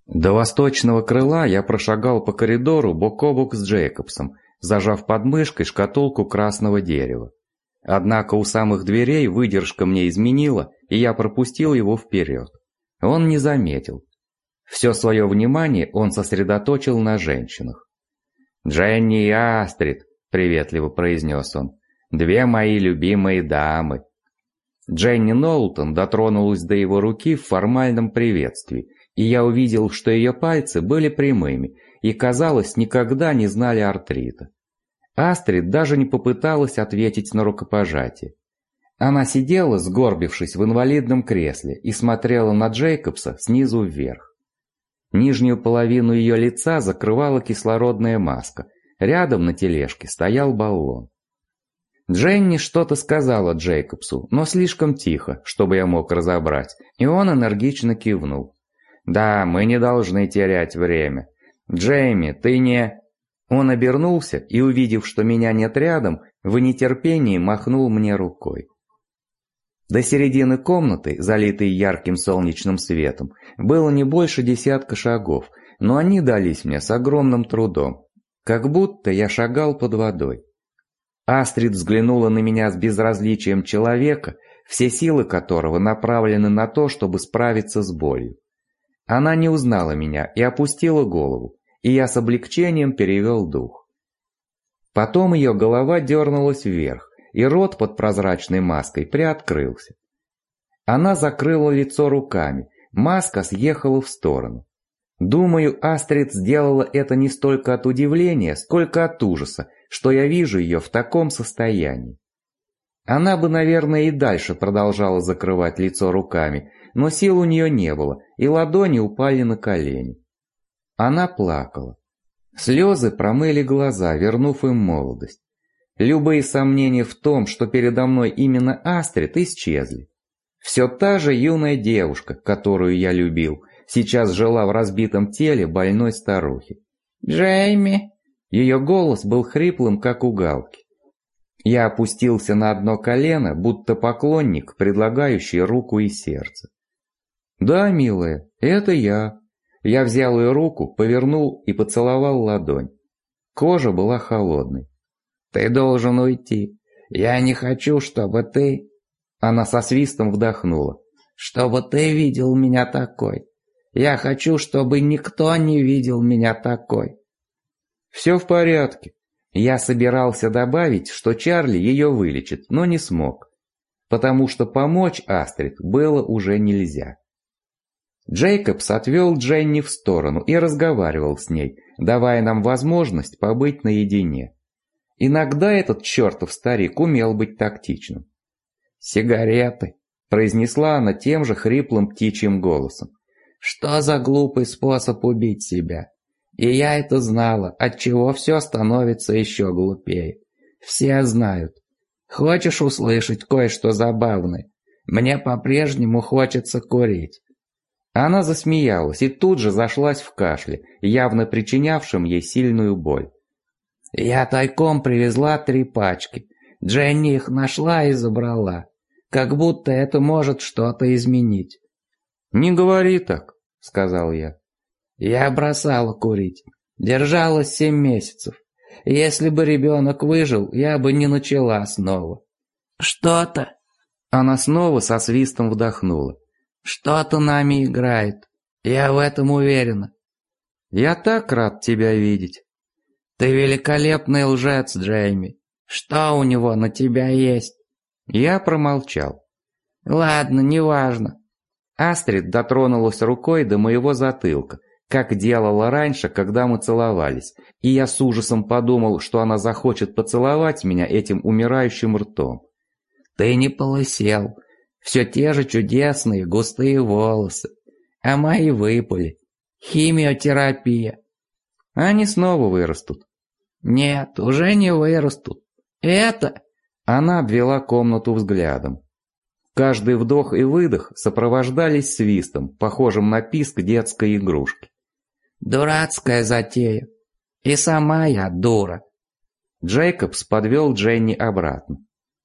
До восточного крыла я прошагал по коридору бок о бок с Джейкобсом, зажав под мышкой шкатулку красного дерева. Однако у самых дверей выдержка мне изменила, и я пропустил его вперед. Он не заметил. Все свое внимание он сосредоточил на женщинах. «Дженни и Астрид», — приветливо произнес он, — «две мои любимые дамы». Дженни Ноултон дотронулась до его руки в формальном приветствии, и я увидел, что ее пальцы были прямыми и, казалось, никогда не знали артрита. Астрид даже не попыталась ответить на рукопожатие. Она сидела, сгорбившись в инвалидном кресле, и смотрела на Джейкобса снизу вверх. Нижнюю половину ее лица закрывала кислородная маска, рядом на тележке стоял баллон. Дженни что-то сказала Джейкобсу, но слишком тихо, чтобы я мог разобрать, и он энергично кивнул. «Да, мы не должны терять время. Джейми, ты не...» Он обернулся и, увидев, что меня нет рядом, в нетерпении махнул мне рукой. До середины комнаты, залитой ярким солнечным светом, было не больше 10 шагов, но они дались мне с огромным трудом, как будто я шагал под водой. Астрид взглянула на меня с безразличием человека, все силы которого направлены на то, чтобы справиться с болью. Она не узнала меня и опустила голову, и я с облегчением перевел дух. Потом ее голова дернулась вверх, и рот под прозрачной маской приоткрылся. Она закрыла лицо руками, маска съехала в сторону. Думаю, Астрид сделала это не столько от удивления, сколько от ужаса, что я вижу ее в таком состоянии. Она бы, наверное, и дальше продолжала закрывать лицо руками, но сил у нее не было, и ладони упали на колени. Она плакала. Слезы промыли глаза, вернув им молодость. Любые сомнения в том, что передо мной именно Астрид, исчезли. Все та же юная девушка, которую я любил, сейчас жила в разбитом теле больной старухи. «Джейми!» Ее голос был хриплым, как у галки. Я опустился на одно колено, будто поклонник, предлагающий руку и сердце. «Да, милая, это я». Я взял ее руку, повернул и поцеловал ладонь. Кожа была холодной. «Ты должен уйти. Я не хочу, чтобы ты...» Она со свистом вдохнула. «Чтобы ты видел меня такой. Я хочу, чтобы никто не видел меня такой». «Все в порядке». Я собирался добавить, что Чарли ее вылечит, но не смог. Потому что помочь Астрид было уже нельзя. Джейкобс отвел Дженни в сторону и разговаривал с ней, давая нам возможность побыть наедине. Иногда этот чертов старик умел быть тактичным. «Сигареты», — произнесла она тем же хриплым птичьим голосом. «Что за глупый способ убить себя? И я это знала, отчего все становится еще глупее. Все знают. Хочешь услышать кое-что забавное? Мне по-прежнему хочется курить». Она засмеялась и тут же зашлась в кашле, явно причинявшем ей сильную боль. «Я тайком привезла 3 пачки. Дженни их нашла и забрала. Как будто это может что-то изменить». «Не говори так», — сказал я. «Я бросала курить. Держалась 7 месяцев. Если бы ребенок выжил, я бы не начала снова». «Что-то...» Она снова со свистом вдохнула. «Что-то нами играет. Я в этом уверена». «Я так рад тебя видеть». «Ты великолепный лжец, Джейми. Что у него на тебя есть?» Я промолчал. «Ладно, неважно». Астрид дотронулась рукой до моего затылка, как делала раньше, когда мы целовались, и я с ужасом подумал, что она захочет поцеловать меня этим умирающим ртом. «Ты не полысел. Все те же чудесные густые волосы. А мои выпали. Химиотерапия». «Они снова вырастут». «Нет, уже не вырастут. Это...» Она обвела комнату взглядом. Каждый вдох и выдох сопровождались свистом, похожим на писк детской игрушки. «Дурацкая затея. И сама я дура». Джейкобс подвел Дженни обратно.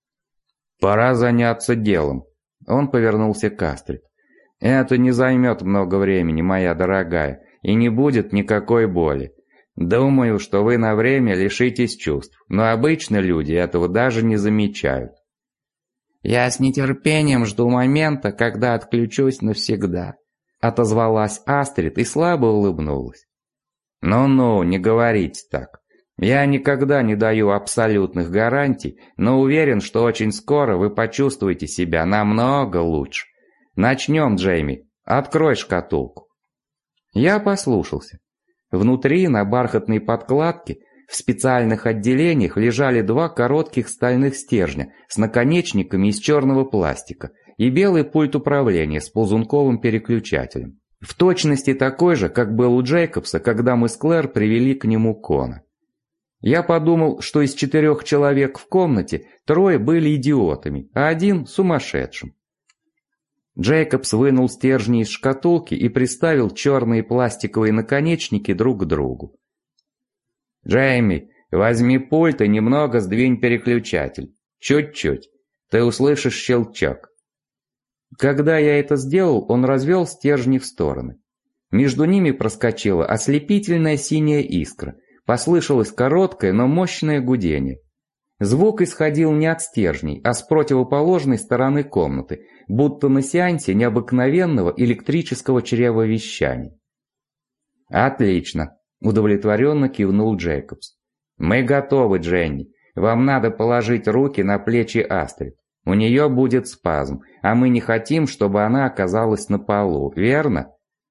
«Пора заняться делом». Он повернулся к Астрид. «Это не займет много времени, моя дорогая. и не будет никакой боли. Думаю, что вы на время лишитесь чувств, но обычно люди этого даже не замечают. «Я с нетерпением жду момента, когда отключусь навсегда», — отозвалась Астрид и слабо улыбнулась. «Ну-ну, не говорите так. Я никогда не даю абсолютных гарантий, но уверен, что очень скоро вы почувствуете себя намного лучше. Начнем, Джейми. Открой шкатулку». Я послушался. Внутри, на бархатной подкладке, в специальных отделениях лежали два коротких стальных стержня с наконечниками из черного пластика и белый пульт управления с ползунковым переключателем. В точности такой же, как был у Джейкобса, когда мы с Клэр привели к нему Кона. Я подумал, что из 4 человек в комнате 3 были идиотами, а 1 сумасшедшим. Джейкобс вынул стержни из шкатулки и приставил черные пластиковые наконечники друг к другу. «Джейми, возьми пульт и немного сдвинь переключатель. Чуть-чуть. Ты услышишь щелчок». Когда я это сделал, он развел стержни в стороны. Между ними проскочила ослепительная синяя искра. Послышалось короткое, но мощное гудение. Звук исходил не от стержней, а с противоположной стороны комнаты, будто на сеансе необыкновенного электрического чревовещания. «Отлично», — удовлетворенно кивнул Джейкобс. «Мы готовы, Дженни. Вам надо положить руки на плечи Астрид. У нее будет спазм, а мы не хотим, чтобы она оказалась на полу, верно?»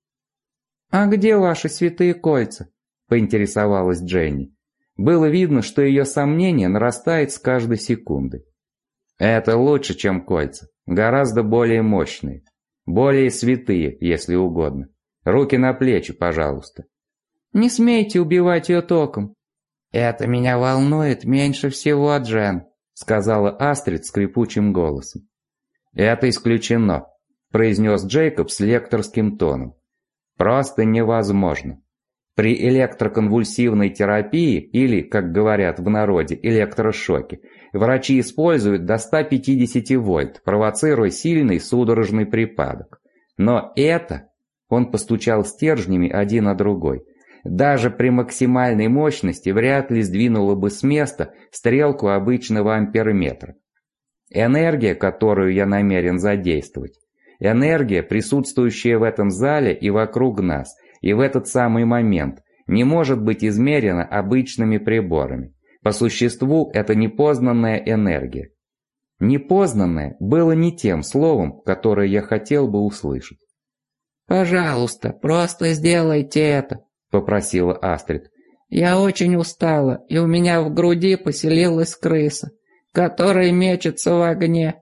«А где ваши святые кольца?» — поинтересовалась Дженни. Было видно, что ее сомнение нарастает с каждой секундой. «Это лучше, чем кольца. Гораздо более мощные. Более святые, если угодно. Руки на плечи, пожалуйста». «Не смейте убивать ее током». «Это меня волнует меньше всего, Джен», — сказала Астрид скрипучим голосом. «Это исключено», — произнес Джейкоб с лекторским тоном. «Просто невозможно. При электроконвульсивной терапии, или, как говорят в народе, электрошоке, врачи используют до 150 вольт, провоцируя сильный судорожный припадок. Но это...» Он постучал стержнями один о другой. «Даже при максимальной мощности вряд ли сдвинуло бы с места стрелку обычного амперметра. Энергия, которую я намерен задействовать, энергия, присутствующая в этом зале и вокруг нас, и в этот самый момент, не может быть измерена обычными приборами. По существу это непознанная энергия». «Непознанное» было не тем словом, которое я хотел бы услышать. «Пожалуйста, просто сделайте это», — попросила Астрид. «Я очень устала, и у меня в груди поселилась крыса, которая мечется в огне».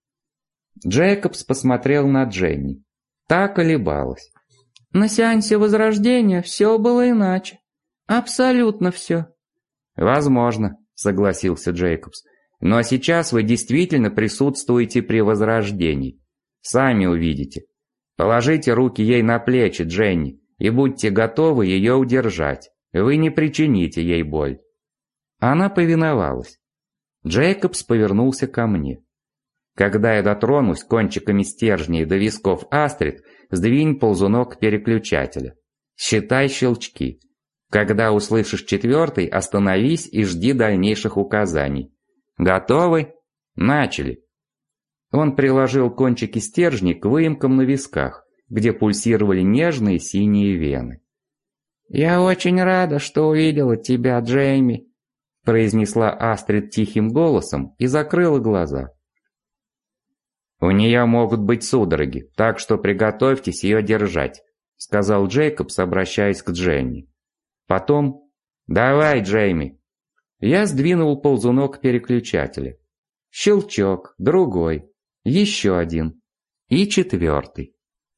Джейкобс посмотрел на Дженни. Та колебалась. «На сеансе Возрождения все было иначе. Абсолютно все». «Возможно», — согласился Джейкобс. «Но сейчас вы действительно присутствуете при Возрождении. Сами увидите. Положите руки ей на плечи, Дженни, и будьте готовы ее удержать. Вы не причините ей боль». Она повиновалась. Джейкобс повернулся ко мне. «Когда я дотронусь кончиками стержней до висков Астрид, сдвинь ползунок переключателя. Считай щелчки. Когда услышишь 4-й, остановись и жди дальнейших указаний. Готовы? Начали». Он приложил кончики стержней к выемкам на висках, где пульсировали нежные синие вены. «Я очень рада, что увидела тебя, Джейми», — произнесла Астрид тихим голосом и закрыла глаза. «У нее могут быть судороги, так что приготовьтесь ее держать», — сказал Джейкобс, обращаясь к Дженни. Потом: «Давай, Джейми». Я сдвинул ползунок переключателя. Щелчок, другой, еще один и 4-й.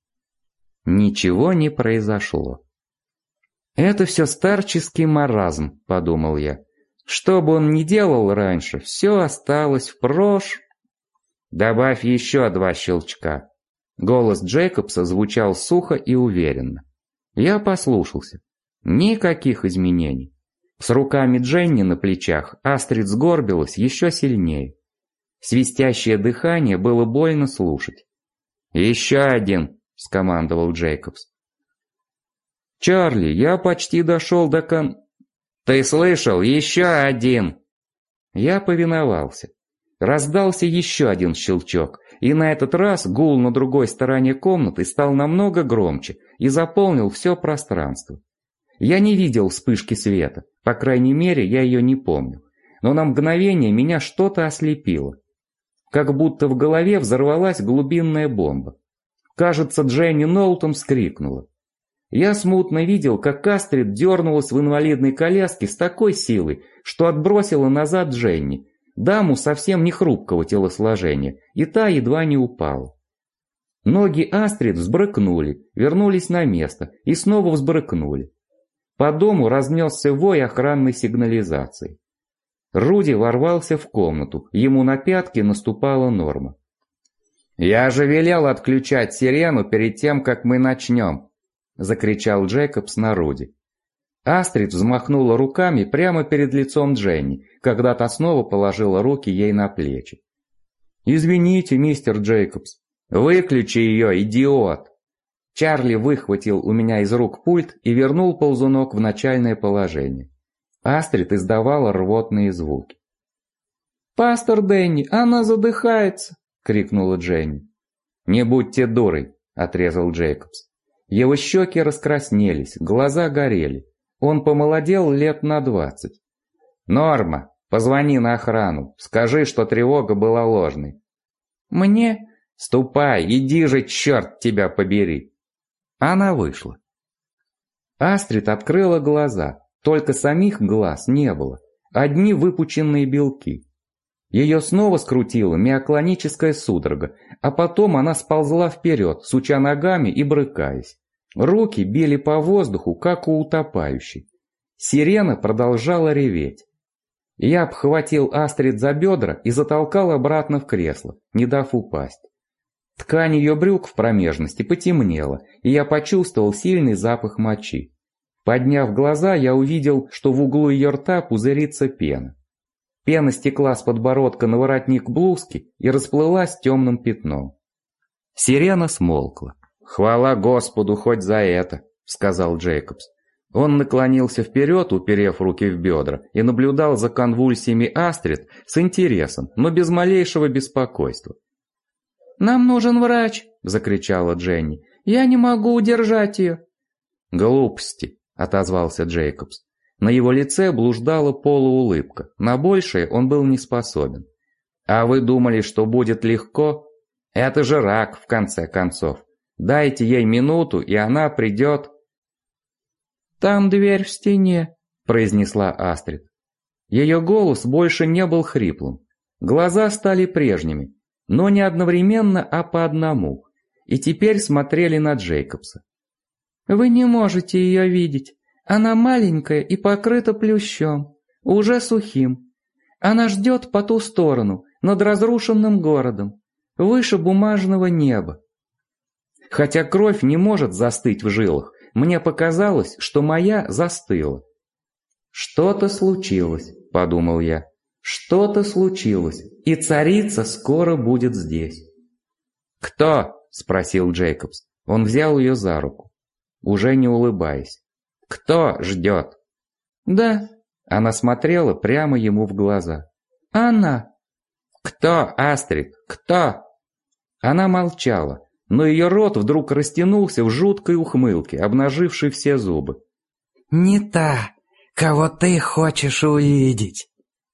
Ничего не произошло. «Это все старческий маразм», — подумал я. «Что бы он ни делал раньше, все осталось в «Добавь еще 2 щелчка». Голос Джейкобса звучал сухо и уверенно. Я послушался. Никаких изменений. С руками Дженни на плечах Астрид сгорбилась еще сильнее. Свистящее дыхание было больно слушать. «Еще один», — скомандовал Джейкобс. «Чарли, я почти дошел до «Ты слышал? Еще один!» Я повиновался. Раздался еще один щелчок, и на этот раз гул на другой стороне комнаты стал намного громче и заполнил все пространство. Я не видел вспышки света, по крайней мере, я ее не помню, но на мгновение меня что-то ослепило. Как будто в голове взорвалась глубинная бомба. Кажется, Дженни Нолтон вскрикнула. Я смутно видел, как Астрид дернулась в инвалидной коляске с такой силой, что отбросила назад Дженни, даму совсем не хрупкого телосложения, и та едва не упала. Ноги Астрид взбрыкнули, вернулись на место и снова взбрыкнули. По дому разнесся вой охранной сигнализации. Руди ворвался в комнату, ему на пятки наступала Норма. «Я же велел отключать сирену перед тем, как мы начнем!» — закричал Джейкобс на Руди. Астрид взмахнула руками прямо перед лицом Дженни, когда та снова положила руки ей на плечи. «Извините, мистер Джейкобс». «Выключи ее, идиот!» Чарли выхватил у меня из рук пульт и вернул ползунок в начальное положение. Астрид издавала рвотные звуки. «Пастор Дэнни, она задыхается!» — крикнула Дженни. «Не будьте дурой!» — отрезал Джейкобс. Его щеки раскраснелись, глаза горели. Он помолодел лет на 20. «Норма, позвони на охрану, скажи, что тревога была ложной». «Мне?» «Ступай, иди же, черт тебя побери!» Она вышла. Астрид открыла глаза, только самих глаз не было, одни выпученные белки. Ее снова скрутила миоклоническая судорога, а потом она сползла вперед, суча ногами и брыкаясь. Руки били по воздуху, как у утопающей. Сирена продолжала реветь. Я обхватил Астрид за бедра и затолкал обратно в кресло, не дав упасть. Ткань ее брюк в промежности потемнела, и я почувствовал сильный запах мочи. Подняв глаза, я увидел, что в углу ее рта пузырится пена. Пена стекла с подбородка на воротник блузки и расплылась темным пятном. Сирена смолкла. «Хвала Господу хоть за это», — сказал Джейкобс. Он наклонился вперед, уперев руки в бедра, и наблюдал за конвульсиями Астрид с интересом, но без малейшего беспокойства. «Нам нужен врач!» — закричала Дженни. «Я не могу удержать ее!» «Глупости!» — отозвался Джейкобс. На его лице блуждала полуулыбка, на большее он был не способен. «А вы думали, что будет легко? Это же рак, в конце концов. Дайте ей минуту, и она придет...» «Там дверь в стене», — произнесла Астрид. Ее голос больше не был хриплым. Глаза стали прежними, но не одновременно, а по одному, и теперь смотрели на Джейкобса. «Вы не можете ее видеть. Она маленькая и покрыта плющом, уже сухим. Она ждет по ту сторону, над разрушенным городом, выше бумажного неба». Хотя кровь не может застыть в жилах, мне показалось, что моя застыла. «Что-то случилось», — подумал я. «Что-то случилось, и царица скоро будет здесь». «Кто?» — спросил Джейкобс. Он взял ее за руку, уже не улыбаясь. «Кто ждет?» «Да». Она смотрела прямо ему в глаза. «Она». «Кто, Астрид? Кто?» Она молчала, но ее рот вдруг растянулся в жуткой ухмылке, обнажившей все зубы. «Не та, кого ты хочешь увидеть».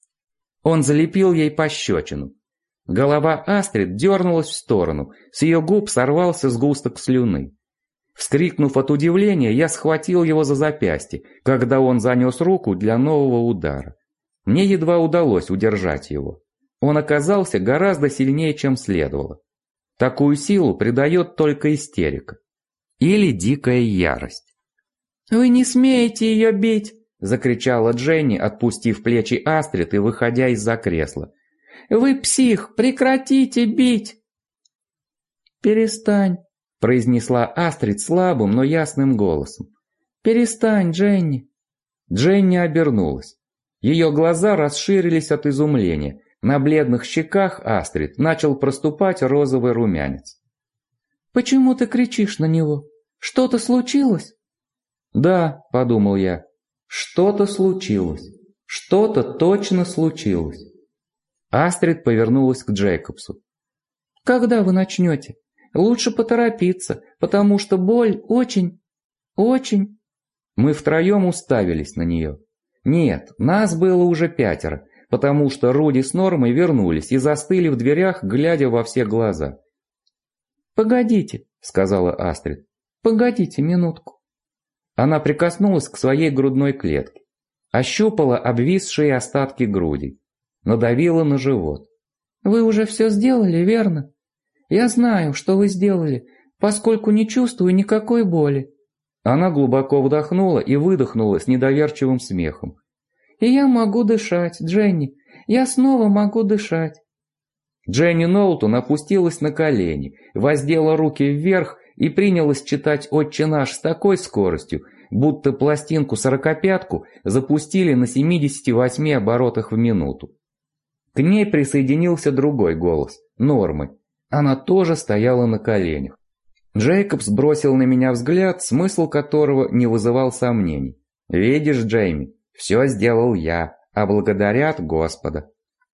Он залепил ей пощечину. Голова Астрид дернулась в сторону, с ее губ сорвался сгусток слюны. Вскрикнув от удивления, я схватил его за запястье, когда он занес руку для нового удара. Мне едва удалось удержать его. Он оказался гораздо сильнее, чем следовало. Такую силу придает только истерика. Или дикая ярость. «Вы не смеете ее бить!» — закричала Дженни, отпустив плечи Астрид и выходя из-за кресла. «Вы псих! Прекратите бить!» «Перестань!» — произнесла Астрид слабым, но ясным голосом. «Перестань, Дженни!» Дженни обернулась. Ее глаза расширились от изумления. На бледных щеках Астрид начал проступать розовый румянец. «Почему ты кричишь на него? Что-то случилось?» Да, подумал я, что-то случилось. Что-то точно случилось. Астрид повернулась к Джейкобсу. «Когда вы начнете? Лучше поторопиться, потому что боль очень... Мы втроем уставились на нее. Нет, нас было уже 5, потому что Руди с Нормой вернулись и застыли в дверях, глядя во все глаза. «Погодите», — сказала Астрид. «Погодите минутку». Она прикоснулась к своей грудной клетке, ощупала обвисшие остатки груди, надавила на живот. «Вы уже все сделали, верно? Я знаю, что вы сделали, поскольку не чувствую никакой боли». Она глубоко вдохнула и выдохнула с недоверчивым смехом. «И я могу дышать, Дженни, я снова могу дышать». Дженни Ноултон опустилась на колени, воздела руки вверх и принялась читать «Отче наш» с такой скоростью, будто пластинку-сорокопятку запустили на 78 оборотах в минуту. К ней присоединился другой голос, Нормы. Она тоже стояла на коленях. Джейкобс бросил на меня взгляд, смысл которого не вызывал сомнений. «Видишь, Джейми, все сделал я, а благодарят Господа».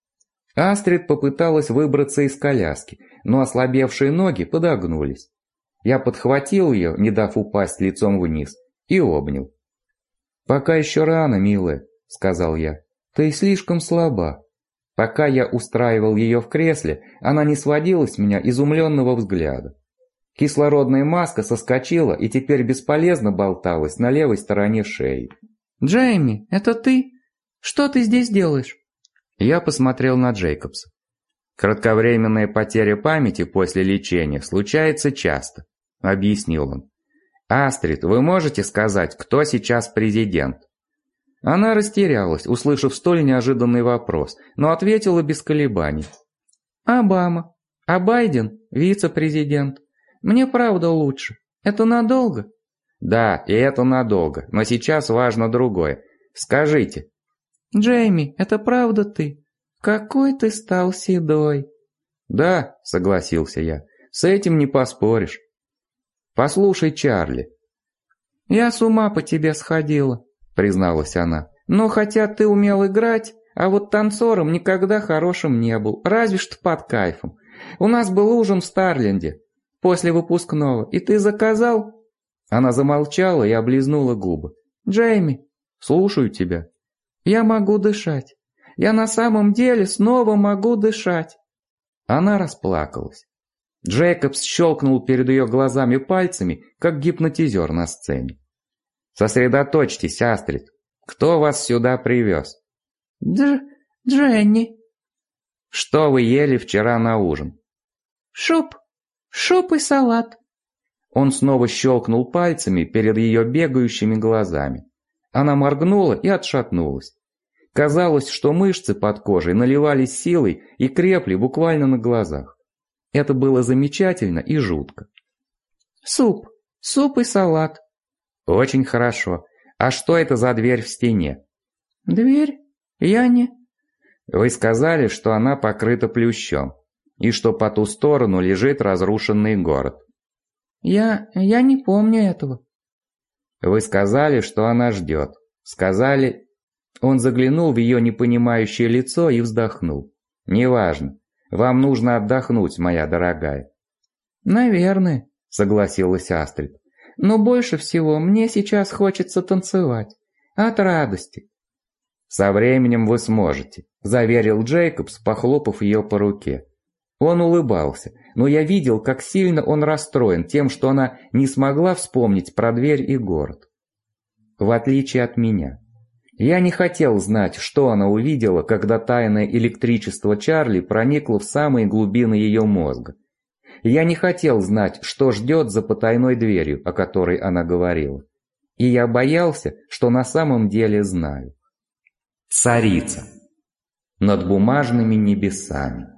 Астрид попыталась выбраться из коляски, но ослабевшие ноги подогнулись. Я подхватил ее, не дав упасть лицом вниз, и обнял. «Пока еще рано, милая», — сказал я. «Ты слишком слаба». Пока я устраивал ее в кресле, она не сводила с меня изумленного взгляда. Кислородная маска соскочила и теперь бесполезно болталась на левой стороне шеи. «Джейми, это ты? Что ты здесь делаешь?» Я посмотрел на Джейкобса. «Кратковременная потеря памяти после лечения случается часто», — объяснил он. «Астрид, вы можете сказать, кто сейчас президент?» Она растерялась, услышав столь неожиданный вопрос, но ответила без колебаний. «Обама. А Байден – вице-президент. Мне правда лучше. Это надолго?» «Да, и это надолго, но сейчас важно другое. Скажите». «Джейми, это правда ты? Какой ты стал седой». «Да», – согласился я, – «с этим не поспоришь». «Послушай, Чарли». «Я с ума по тебе сходила», — призналась она. «Но хотя ты умел играть, а вот танцором никогда хорошим не был, разве что под кайфом. У нас был ужин в Старленде после выпускного, и ты заказал?» Она замолчала и облизнула губы. «Джейми, слушаю тебя. Я могу дышать. Я на самом деле снова могу дышать». Она расплакалась. Джейкобс щелкнул перед ее глазами пальцами, как гипнотизер на сцене. «Сосредоточьтесь, Астрид. Кто вас сюда привез?» Дженни». «Что вы ели вчера на ужин?» Шуп и салат». Он снова щелкнул пальцами перед ее бегающими глазами. Она моргнула и отшатнулась. Казалось, что мышцы под кожей наливались силой и крепли буквально на глазах. Это было замечательно и жутко. Суп и салат». «Очень хорошо. А что это за дверь в стене?» «Дверь? Я не...» «Вы сказали, что она покрыта плющом, и что по ту сторону лежит разрушенный город». Я не помню этого». «Вы сказали, что она ждет. Сказали...» Он заглянул в ее непонимающее лицо и вздохнул. «Неважно. Вам нужно отдохнуть, моя дорогая». «Наверное», — согласилась Астрид. «но больше всего мне сейчас хочется танцевать. От радости». «Со временем вы сможете», — заверил Джейкобс, похлопав ее по руке. Он улыбался, но я видел, как сильно он расстроен тем, что она не смогла вспомнить про дверь и город. В отличие от меня. Я не хотел знать, что она увидела, когда тайное электричество Чарли проникло в самые глубины ее мозга. Я не хотел знать, что ждет за потайной дверью, о которой она говорила. И я боялся, что на самом деле знаю. Царица. Над бумажными небесами.